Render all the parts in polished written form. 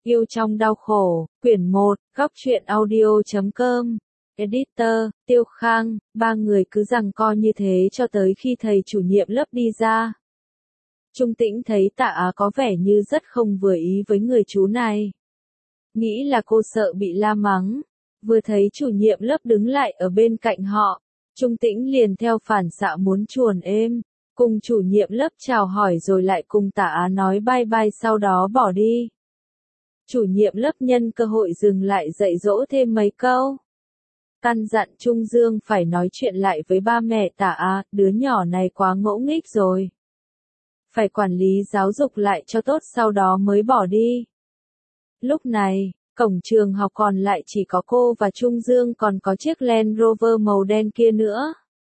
Yêu trong đau khổ, quyển 1, góc truyện audio.com. Editor, Tiêu Khang, ba người cứ giằng co như thế cho tới khi thầy chủ nhiệm lớp đi ra. Trung Tĩnh thấy Tạ Á có vẻ như rất không vừa ý với người chú này. Nghĩ là cô sợ bị la mắng. Vừa thấy chủ nhiệm lớp đứng lại ở bên cạnh họ, Trung Tĩnh liền theo phản xạ muốn chuồn êm, cùng chủ nhiệm lớp chào hỏi rồi lại cùng Tạ Á nói bye bye sau đó bỏ đi. Chủ nhiệm lớp nhân cơ hội dừng lại dạy dỗ thêm mấy câu. Căn dặn Trung Dương phải nói chuyện lại với ba mẹ Tạ Á, đứa nhỏ này quá ngỗ nghích rồi. Phải quản lý giáo dục lại cho tốt sau đó mới bỏ đi. Lúc này, cổng trường học còn lại chỉ có cô và Trung Dương, còn có chiếc Land Rover màu đen kia nữa.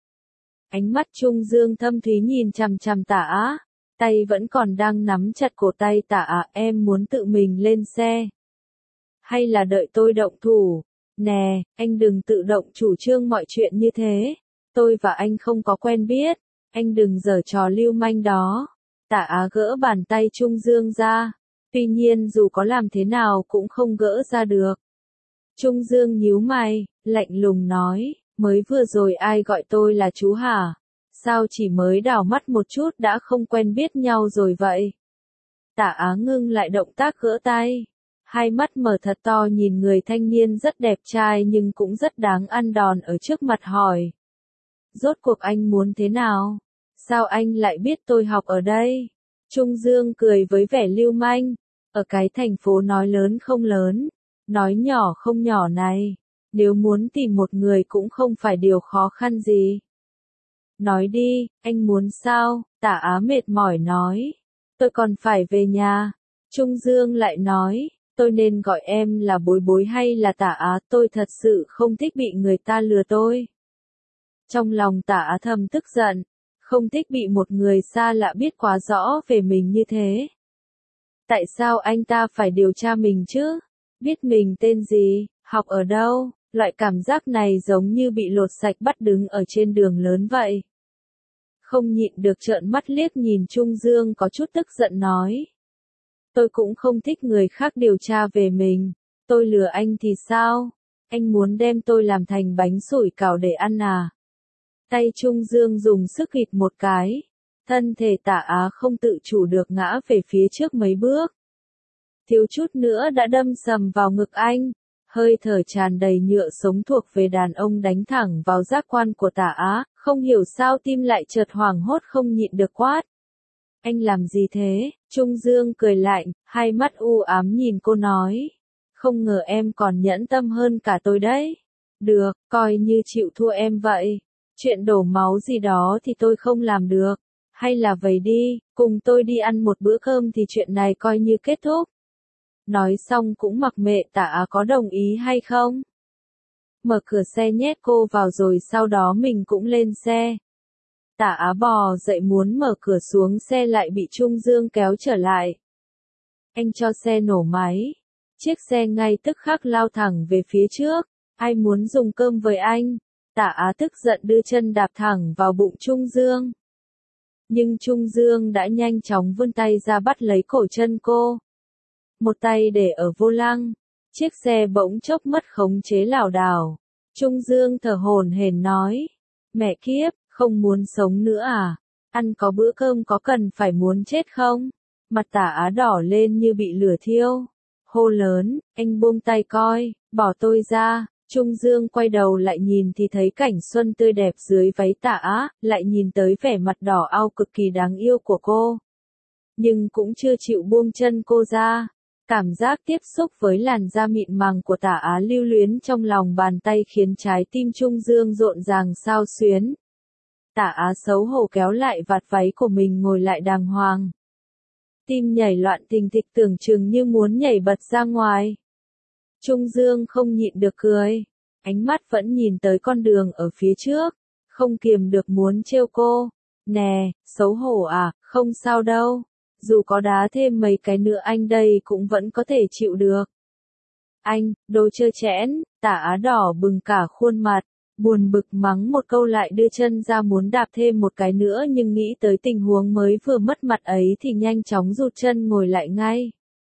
Ánh mắt Trung Dương thâm thúy nhìn chằm chằm Tạ Á, tay vẫn còn đang nắm chặt cổ tay Tạ Á. Em muốn tự mình lên xe, hay là đợi tôi động thủ? Nè, anh đừng tự động chủ trương mọi chuyện như thế. Tôi và anh không có quen biết, anh đừng giở trò lưu manh đó. Tạ Á gỡ bàn tay Trung Dương ra, tuy nhiên dù có làm thế nào cũng không gỡ ra được. Trung Dương nhíu mày, lạnh lùng nói, mới vừa rồi ai gọi tôi là chú hả? Sao chỉ mới đảo mắt một chút đã không quen biết nhau rồi vậy? Tạ Á ngưng lại động tác gỡ tay, hai mắt mở thật to nhìn người thanh niên rất đẹp trai nhưng cũng rất đáng ăn đòn ở trước mặt hỏi. Rốt cuộc anh muốn thế nào? Sao anh lại biết tôi học ở đây? Trung Dương cười với vẻ lưu manh, ở cái thành phố nói lớn không lớn, nói nhỏ không nhỏ này, nếu muốn tìm một người cũng không phải điều khó khăn gì. Nói đi, anh muốn sao? Tạ Á mệt mỏi nói. Tôi còn phải về nhà. Trung Dương lại nói, tôi nên gọi em là Bối Bối hay là Tạ Á? Tôi thật sự không thích bị người ta lừa tôi. Trong lòng Tạ Á thầm tức giận, không thích bị một người xa lạ biết quá rõ về mình như thế. Tại sao anh ta phải điều tra mình chứ? Biết mình tên gì, học ở đâu? Loại cảm giác này giống như bị lột sạch bắt đứng ở trên đường lớn vậy. Không nhịn được trợn mắt liếc nhìn Trung Dương có chút tức giận nói. Tôi cũng không thích người khác điều tra về mình. Tôi lừa anh thì sao? Anh muốn đem tôi làm thành bánh sủi cảo để ăn à? Tay Trung Dương dùng sức hít một cái. Thân thể Tạ Á không tự chủ được ngã về phía trước mấy bước. Thiếu chút nữa đã đâm sầm vào ngực anh. Hơi thở tràn đầy nhựa sống thuộc về đàn ông đánh thẳng vào giác quan của Tạ Á, không hiểu sao tim lại chợt hoảng hốt không nhịn được quát. Anh làm gì thế? Trung Dương cười lạnh, hai mắt u ám nhìn cô nói. Không ngờ em còn nhẫn tâm hơn cả tôi đấy. Được, coi như chịu thua em vậy. Chuyện đổ máu gì đó thì tôi không làm được. Hay là vậy đi, cùng tôi đi ăn một bữa cơm thì chuyện này coi như kết thúc. Nói xong cũng mặc kệ Tạ Á có đồng ý hay không. Mở cửa xe nhét cô vào rồi sau đó mình cũng lên xe. Tạ Á bò dậy muốn mở cửa xuống xe lại bị Trung Dương kéo trở lại. Anh cho xe nổ máy. Chiếc xe ngay tức khắc lao thẳng về phía trước. Ai muốn dùng cơm với anh? Tạ Á tức giận đưa chân đạp thẳng vào bụng Trung Dương. Nhưng Trung Dương đã nhanh chóng vươn tay ra bắt lấy cổ chân cô. Một tay để ở vô lăng. Chiếc xe bỗng chốc mất khống chế lảo đảo. Trung Dương thở hổn hển nói. Mẹ kiếp, không muốn sống nữa à? Ăn có bữa cơm có cần phải muốn chết không? Mặt Tạ Á đỏ lên như bị lửa thiêu. Hô lớn, anh buông tay coi, bỏ tôi ra. Trung Dương quay đầu lại nhìn thì thấy cảnh xuân tươi đẹp dưới váy Tạ Á, lại nhìn tới vẻ mặt đỏ ao cực kỳ đáng yêu của cô. Nhưng cũng chưa chịu buông chân cô ra. Cảm giác tiếp xúc với làn da mịn màng của Tạ Á lưu luyến trong lòng bàn tay khiến trái tim Trung Dương rộn ràng xao xuyến. Tạ Á xấu hổ kéo lại vạt váy của mình ngồi lại đàng hoàng. Tim nhảy loạn thình thịch tưởng chừng như muốn nhảy bật ra ngoài. Trung Dương không nhịn được cười. Ánh mắt vẫn nhìn tới con đường ở phía trước. Không kiềm được muốn trêu cô. Nè, xấu hổ à, không sao đâu. Dù có đá thêm mấy cái nữa anh đây cũng vẫn có thể chịu được. Anh, đồ trơ trẽn, Tạ Á đỏ bừng cả khuôn mặt. Buồn bực mắng một câu lại đưa chân ra muốn đạp thêm một cái nữa nhưng nghĩ tới tình huống mới vừa mất mặt ấy thì nhanh chóng rụt chân ngồi lại ngay.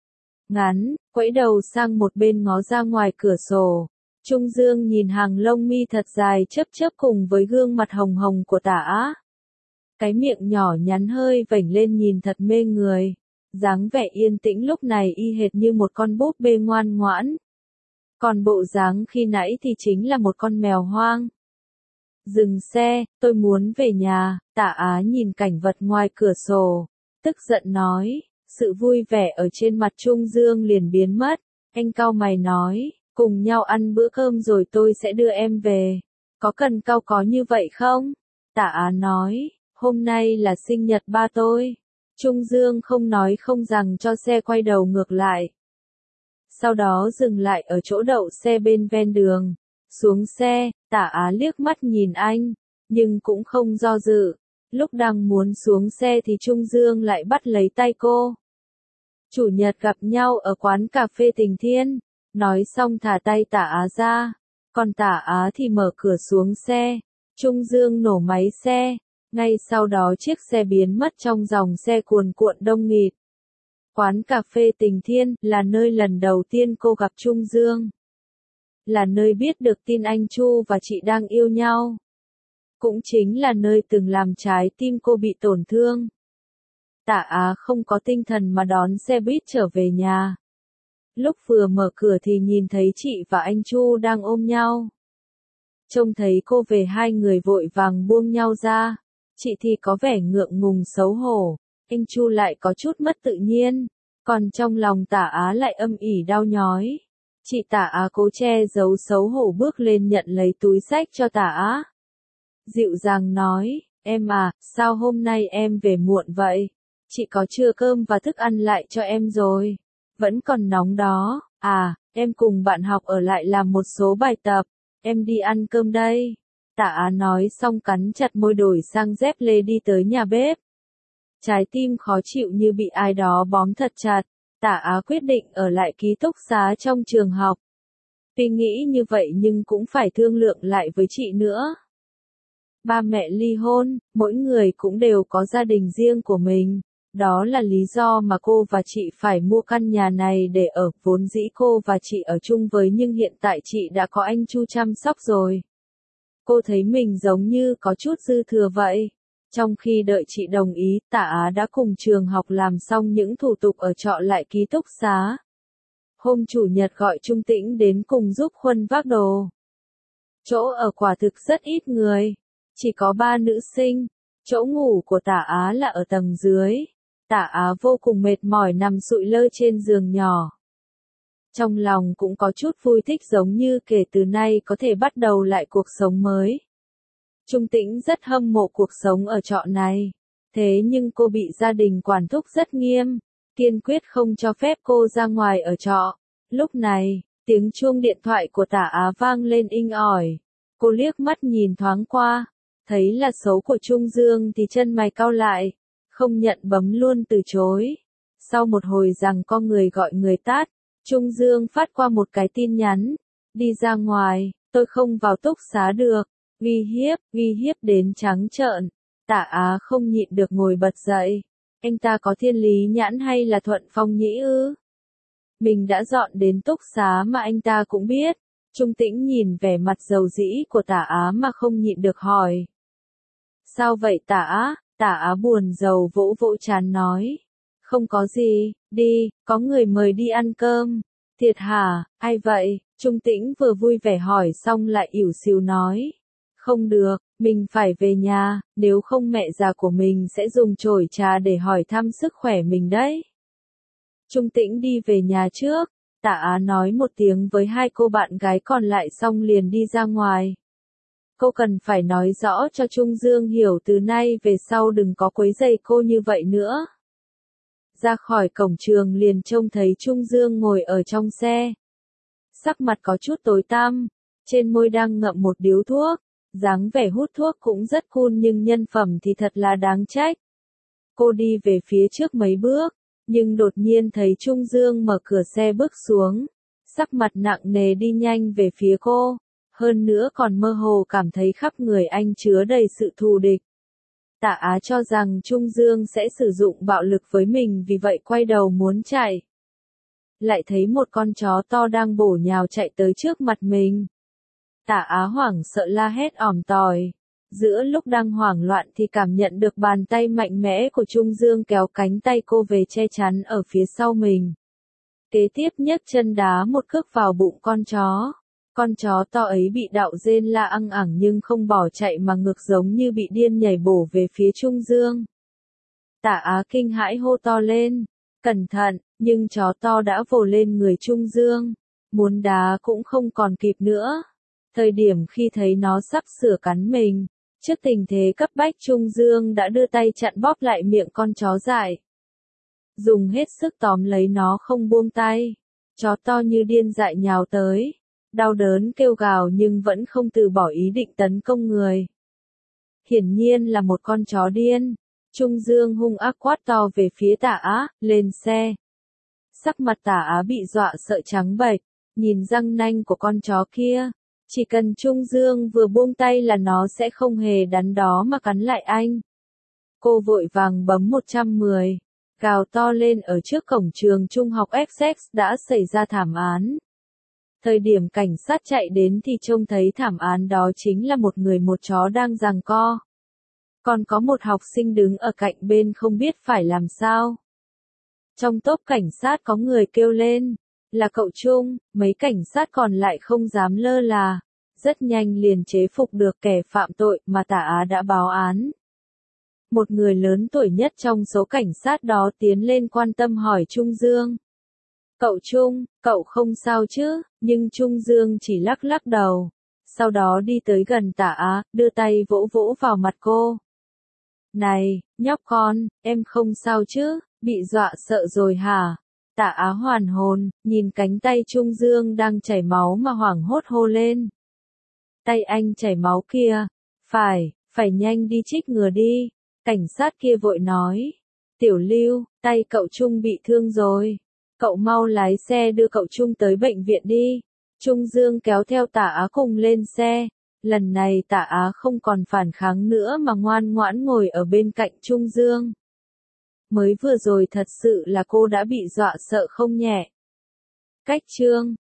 ngắn, quẫy đầu sang một bên ngó ra ngoài cửa sổ. Trung Dương nhìn hàng lông mi thật dài chớp chớp cùng với gương mặt hồng hồng của Tả Á. Cái miệng nhỏ nhắn hơi vểnh lên nhìn thật mê người. Dáng vẻ yên tĩnh lúc này y hệt như một con búp bê ngoan ngoãn. Còn bộ dáng khi nãy thì chính là một con mèo hoang. Dừng xe, tôi muốn về nhà. Tả Á nhìn cảnh vật ngoài cửa sổ, tức giận nói. Sự vui vẻ ở trên mặt Trung Dương liền biến mất. Anh cau mày nói, cùng nhau ăn bữa cơm rồi tôi sẽ đưa em về. Có cần cau có như vậy không? Tả Á nói, hôm nay là sinh nhật ba tôi. Trung Dương không nói không rằng cho xe quay đầu ngược lại. Sau đó dừng lại ở chỗ đậu xe bên ven đường. Xuống xe, Tả Á liếc mắt nhìn anh, nhưng cũng không do dự. Lúc đang muốn xuống xe thì Trung Dương lại bắt lấy tay cô. Chủ nhật gặp nhau ở quán cà phê Tình Thiên. Nói xong thả tay Tả Á ra. Còn Tả Á thì mở cửa xuống xe. Trung Dương nổ máy xe. Ngay sau đó chiếc xe biến mất trong dòng xe cuồn cuộn đông nghịt. Quán cà phê Tình Thiên là nơi lần đầu tiên cô gặp Trung Dương. Là nơi biết được tin anh Chu và chị đang yêu nhau. Cũng chính là nơi từng làm trái tim cô bị tổn thương. Tả Á không có tinh thần mà đón xe buýt trở về nhà. Lúc vừa mở cửa thì nhìn thấy chị và anh Chu đang ôm nhau. Trông thấy cô về hai người vội vàng buông nhau ra. Chị thì có vẻ ngượng ngùng xấu hổ, anh Chu lại có chút mất tự nhiên, còn trong lòng Tả Á lại âm ỉ đau nhói. Chị Tả Á cố che giấu xấu hổ bước lên nhận lấy túi xách cho Tả Á. Dịu dàng nói, em à, sao hôm nay em về muộn vậy? Chị có chừa cơm và thức ăn lại cho em rồi. Vẫn còn nóng đó, à, em cùng bạn học ở lại làm một số bài tập, em đi ăn cơm đây. Tả Á nói xong cắn chặt môi đổi sang dép lê đi tới nhà bếp. Trái tim khó chịu như bị ai đó bóm thật chặt, Tả Á quyết định ở lại ký túc xá trong trường học. Tuy nghĩ như vậy nhưng cũng phải thương lượng lại với chị nữa. Ba mẹ ly hôn, mỗi người cũng đều có gia đình riêng của mình. Đó là lý do mà cô và chị phải mua căn nhà này để ở, vốn dĩ cô và chị ở chung với nhưng hiện tại chị đã có anh Chu chăm sóc rồi. Cô thấy mình giống như có chút dư thừa vậy. Trong khi đợi chị đồng ý, Tả Á đã cùng trường học làm xong những thủ tục ở trọ lại ký túc xá. Hôm chủ nhật gọi Trung Tĩnh đến cùng giúp Khuân vác đồ. Chỗ ở quả thực rất ít người. Chỉ có 3 nữ sinh. Chỗ ngủ của Tả Á là ở tầng dưới. Tả Á vô cùng mệt mỏi nằm sụi lơ trên giường nhỏ. Trong lòng cũng có chút vui thích giống như kể từ nay có thể bắt đầu lại cuộc sống mới. Trung Tĩnh rất hâm mộ cuộc sống ở trọ này. Thế nhưng cô bị gia đình quản thúc rất nghiêm, kiên quyết không cho phép cô ra ngoài ở trọ. Lúc này, tiếng chuông điện thoại của Tả Á vang lên inh ỏi. Cô liếc mắt nhìn thoáng qua, thấy là số của Trung Dương thì chân mày cau lại, không nhận bấm luôn từ chối. Sau một hồi rằng có người gọi người tát, Trung Dương phát qua một cái tin nhắn, đi ra ngoài, tôi không vào túc xá được, uy hiếp đến trắng trợn. Tả Á không nhịn được ngồi bật dậy, anh ta có thiên lý nhãn hay là thuận phong nhĩ ư? Mình đã dọn đến túc xá mà anh ta cũng biết. Trung Tĩnh nhìn vẻ mặt dầu dĩ của Tả Á mà không nhịn được hỏi. Sao vậy Tả Á? Tả Á buồn rầu vỗ vỗ trán nói. Không có gì, đi, có người mời đi ăn cơm. Thiệt hả, ai vậy? Trung Tĩnh vừa vui vẻ hỏi xong lại ỉu xìu nói. Không được, mình phải về nhà, nếu không mẹ già của mình sẽ dùng chổi trà để hỏi thăm sức khỏe mình đấy. Trung Tĩnh đi về nhà trước, Tả Á nói một tiếng với hai cô bạn gái còn lại xong liền đi ra ngoài. Cô cần phải nói rõ cho Trung Dương hiểu từ nay về sau đừng có quấy rầy cô như vậy nữa. Ra khỏi cổng trường liền trông thấy Trung Dương ngồi ở trong xe. Sắc mặt có chút tối tăm, trên môi đang ngậm một điếu thuốc, dáng vẻ hút thuốc cũng rất cool nhưng nhân phẩm thì thật là đáng trách. Cô đi về phía trước mấy bước, nhưng đột nhiên thấy Trung Dương mở cửa xe bước xuống, sắc mặt nặng nề đi nhanh về phía cô, hơn nữa còn mơ hồ cảm thấy khắp người anh chứa đầy sự thù địch. Tả Á cho rằng Trung Dương sẽ sử dụng bạo lực với mình vì vậy quay đầu muốn chạy. lại thấy một con chó to đang bổ nhào chạy tới trước mặt mình. Tả Á hoảng sợ la hét ỏm tỏi. Giữa lúc đang hoảng loạn thì cảm nhận được bàn tay mạnh mẽ của Trung Dương kéo cánh tay cô về che chắn ở phía sau mình. Kế tiếp nhấc chân đá một cước vào bụng con chó. Con chó to ấy bị đạo rên la ăng ẳng nhưng không bỏ chạy mà ngược giống như bị điên nhảy bổ về phía Trung Dương. Tả Á kinh hãi hô to lên, cẩn thận, nhưng chó to đã vồ lên người Trung Dương. Muốn đá cũng không còn kịp nữa. Thời điểm khi thấy nó sắp sửa cắn mình, trước tình thế cấp bách Trung Dương đã đưa tay chặn bóp lại miệng con chó dại. Dùng hết sức tóm lấy nó không buông tay. Chó to như điên dại nhào tới. Đau đớn kêu gào nhưng vẫn không từ bỏ ý định tấn công người. Hiển nhiên là một con chó điên. Trung Dương hung ác quát to về phía Tả Á, lên xe. Sắc mặt Tả Á bị dọa sợ trắng bệch, nhìn răng nanh của con chó kia. Chỉ cần Trung Dương vừa buông tay là nó sẽ không hề đắn đo mà cắn lại anh. Cô vội vàng bấm 110, gào to lên ở trước cổng trường trung học Essex đã xảy ra thảm án. Thời điểm cảnh sát chạy đến thì trông thấy thảm án đó chính là một người một chó đang giằng co. Còn có một học sinh đứng ở cạnh bên không biết phải làm sao. Trong tốp cảnh sát có người kêu lên, là cậu Trung, mấy cảnh sát còn lại không dám lơ là. Rất nhanh liền chế phục được kẻ phạm tội mà Tả Á đã báo án. Một người lớn tuổi nhất trong số cảnh sát đó tiến lên quan tâm hỏi Trung Dương. Cậu Trung, cậu không sao chứ? Nhưng Trung Dương chỉ lắc lắc đầu. Sau đó đi tới gần Tả Á, đưa tay vỗ vỗ vào mặt cô. Này, nhóc con, em không sao chứ? Bị dọa sợ rồi hả? Tả Á hoàn hồn, nhìn cánh tay Trung Dương đang chảy máu mà hoảng hốt hô lên. Tay anh chảy máu kìa. Phải nhanh đi trích ngừa đi. Cảnh sát kia vội nói. Tiểu Lưu, tay cậu Trung bị thương rồi. Cậu mau lái xe đưa cậu Trung tới bệnh viện đi. Trung Dương kéo theo Tả Á cùng lên xe. Lần này Tả Á không còn phản kháng nữa mà ngoan ngoãn ngồi ở bên cạnh Trung Dương. Mới vừa rồi thật sự là cô đã bị dọa sợ không nhẹ. Cách chương